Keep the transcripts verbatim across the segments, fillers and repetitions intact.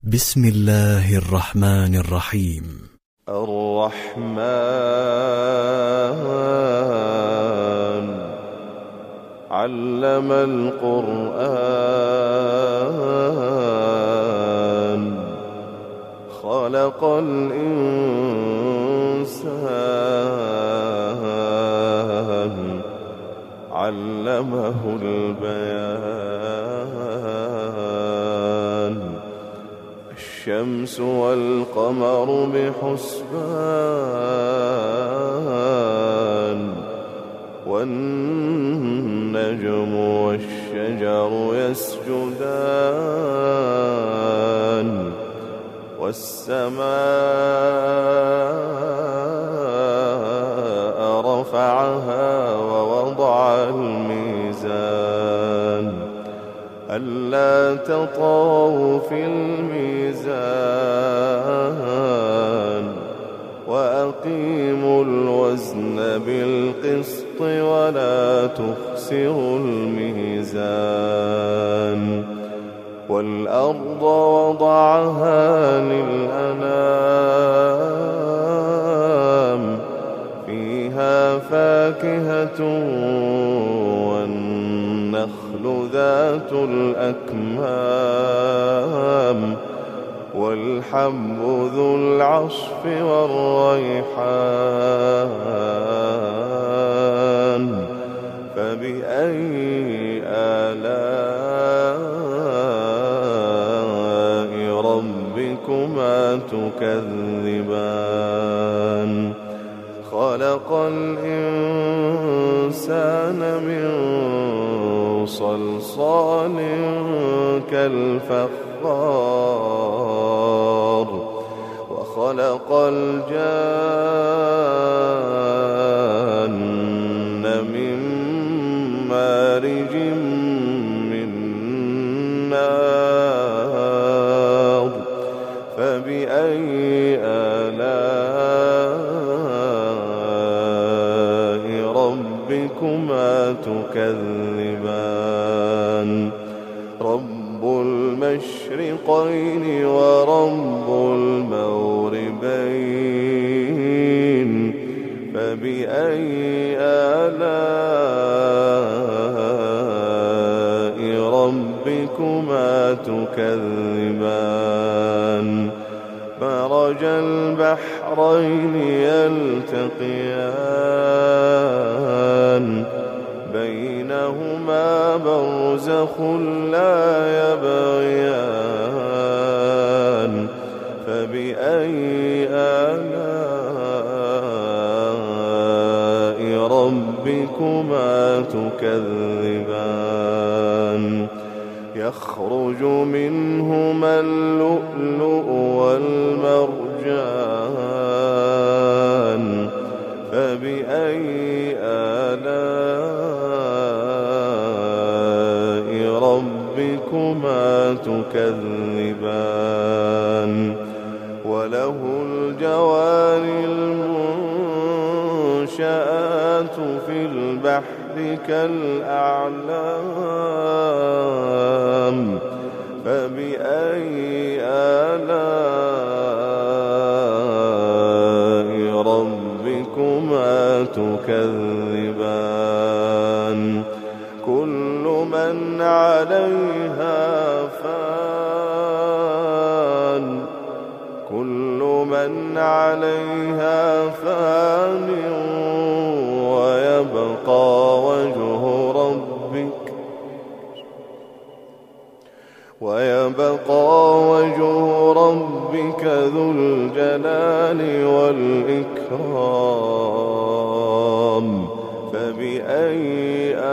بسم الله الرحمن الرحيم. الرحمن علم القرآن خلق الإنسان علمه البيان الشمس والقمر بحسبان والنجم والشجر يسجدان والسماء رفعها ووضع الميزان ألا تطغوا في الميزان وأقيموا الوزن بالقسط ولا تخسروا الميزان والأرض وضعها للأنام فيها فاكهة والنخل ذات الأكمام والحب ذو العصف والريحان فبأي آلاء ربكما تكذبان خلق الإنسان من صلصال كالفخار وخلق الجان من مارج من نار فبأي آلاء ربكما تكذبان رب المشرقين ورب المغربين فبأي آلاء ربكما تكذبان مرج البحرين يلتقيان بينهما برزخ لا يبغيان فبأي آلاء ربكما تكذبان يخرج منهما اللؤلؤ والمرجان فبأي آلاء ربكما تكذبان وله الجوار المنشآت في البحر كالأعلام فبأي آلاء ربكما تكذبان كل من عليها فان كل من عليها فان ويبقى وجه ربك ويبقى وجه ربك ذو الجلال والإكرام فبأي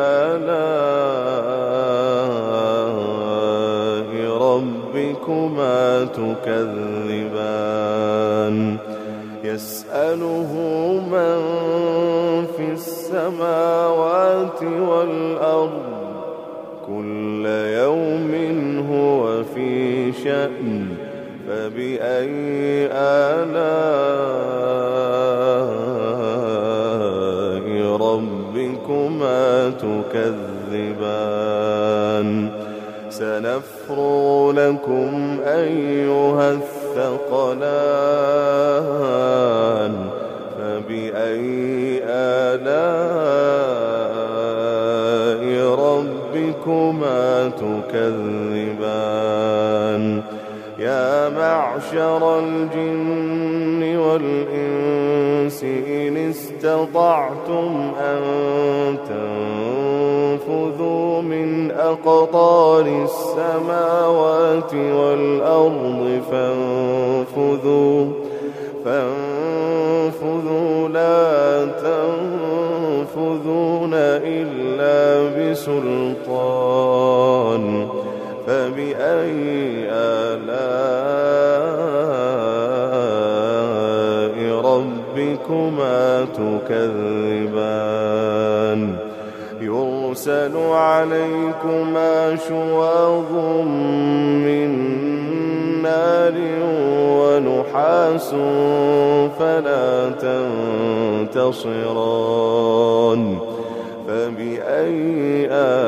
آلاء ربكما تكذبان يسأله من في السماوات والأرض كل يوم هو في شأن فبأي آلاء ربكما تكذبان سنفرغ سنفرغ لكم أيها الثقلان فبأي آلاء ربكما تكذبان يا معشر الجن والإنس إن استطعتم أن تنفذوا من أقطار السماوات والأرض فانفذوا فانفذوا لا تنفذون إلا بسلطان فبأي آلاء ربكما تكذبان يرسل عليكما شواظ من نار ونحاس فلا تنتصران فبأي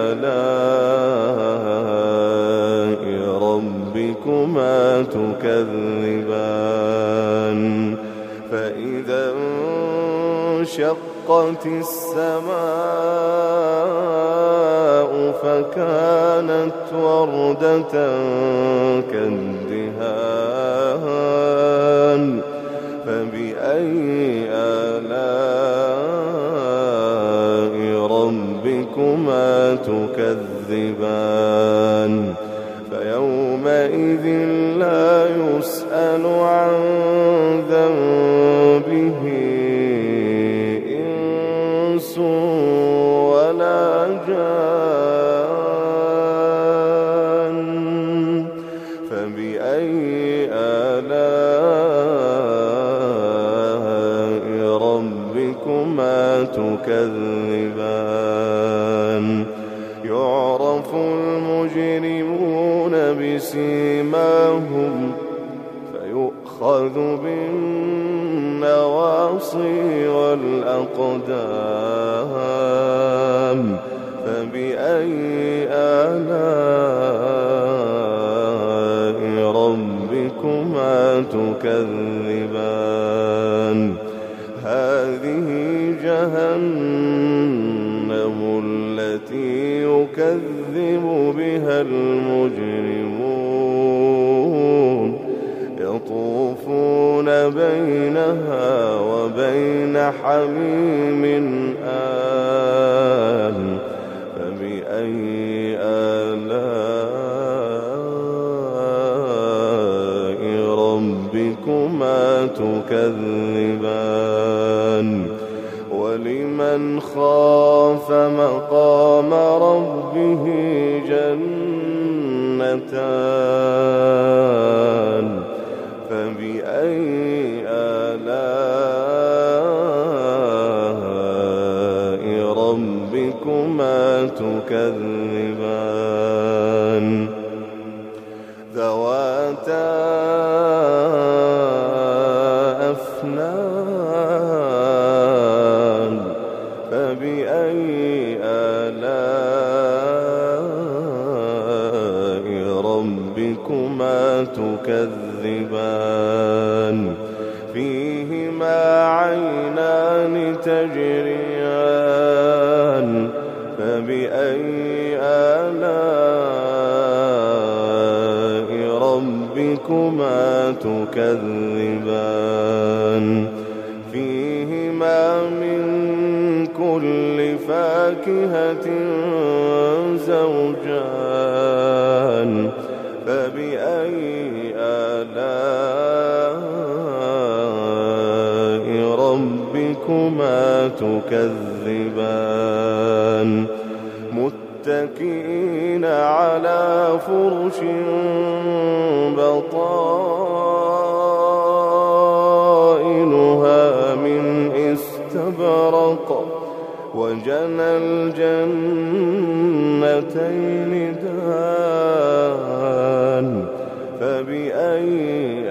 آلاء ربكما تكذبان فإذا انشقت السماء فكانت وردة كالدهان فبأي آلاء ربكما تكذبان فيومئذ لا يسأل عن ذنبه إنس ولا جان فبأي آلاء ربكما تكذبان يعرف المجرمون بسيماهم فيؤخذ بالنواصي والأقدام فبأي آلاء ربكما تكذبان هذه جهنم التي يكذب بها المجرمون يطوفون بينها وبين حميم آن فبأي آلاء ربكما تكذبان ولمن خاف مقام ربه جنتان فبأي آلاء ربكما تكذبان ذواتا أفنان فبأي آلاء ربكما تكذبان فيهما عينان تجريان فبأي آلاء ربكما تكذبان فيهما من كل فاكهة زوجان فبأي آلاء ربكما تكذبان متكئين على فرش بطائنها من استبرق وجنى الجنتين دان فبأي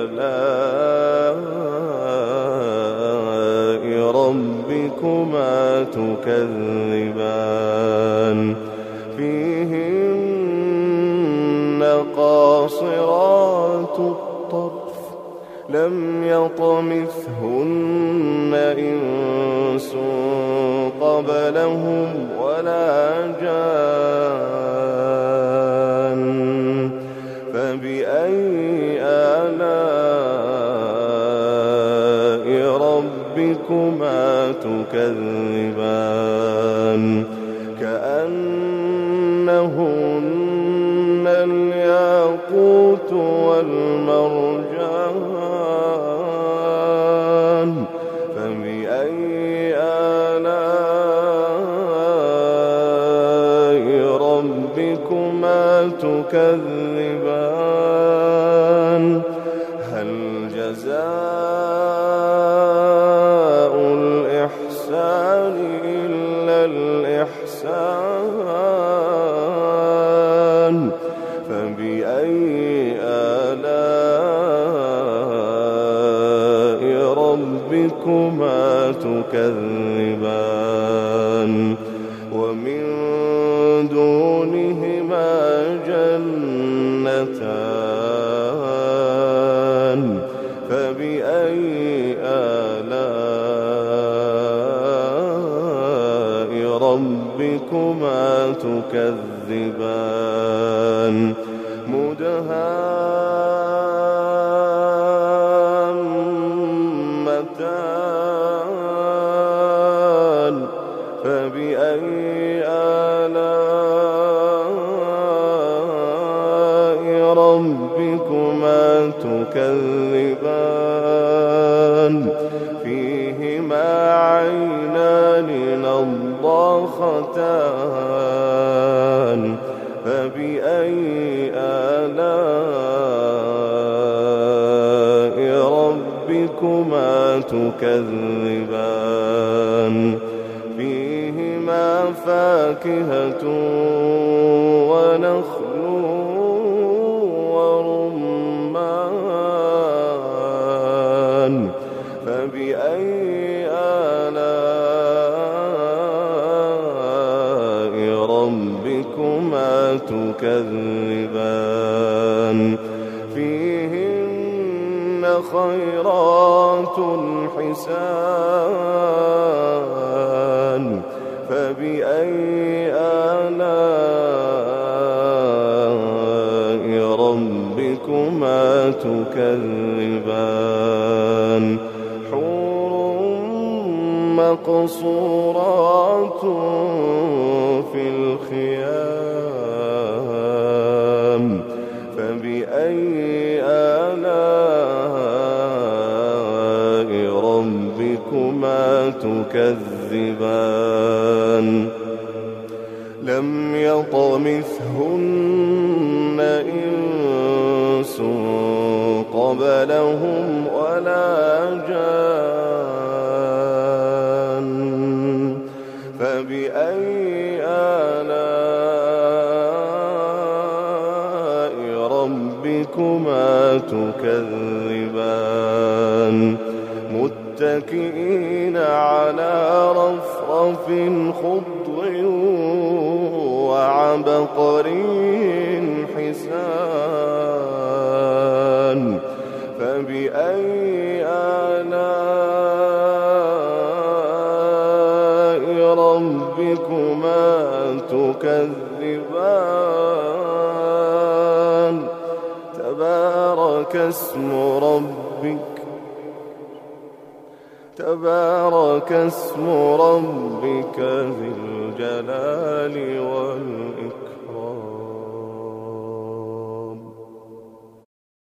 آلاء ربكما تكذبان فيهن طرف لم يطمثهن إنس قبلهم ولا جان فبأي آلاء ربكما تكذبان كأنهن الياقوت والمرجان فبأي آلاء ربكما تكذبان هل جزاء الإحسان إلا الإحسان فبأي آلاء ربكما تكذبان ومن دونهما جنتان فبأي آلاء ربكما تكذبان مدهامتان فبأي آلاء ربكما تكذبان فيهما عينان نضاختان فبأي آلاء ربكما تكذبان فيهما فاكهة ونخل ورمان فبأي آلاء ربكما تكذبان فيهن خيرات حسان فبأي آلاء ربكما تكذبان حور مقصورات في الخيام فبأي آلاء ربكما تكذبان لم يطمثهن إنس قبلهم ولا جان فبأي آلاء ربكما تكذبان متكئين على رفرف خضر وعبقري حسان فبأي آلاء ربكما تكذبان تبارك اسم ربك تبارك اسم ربك ذي الجلال والإكرام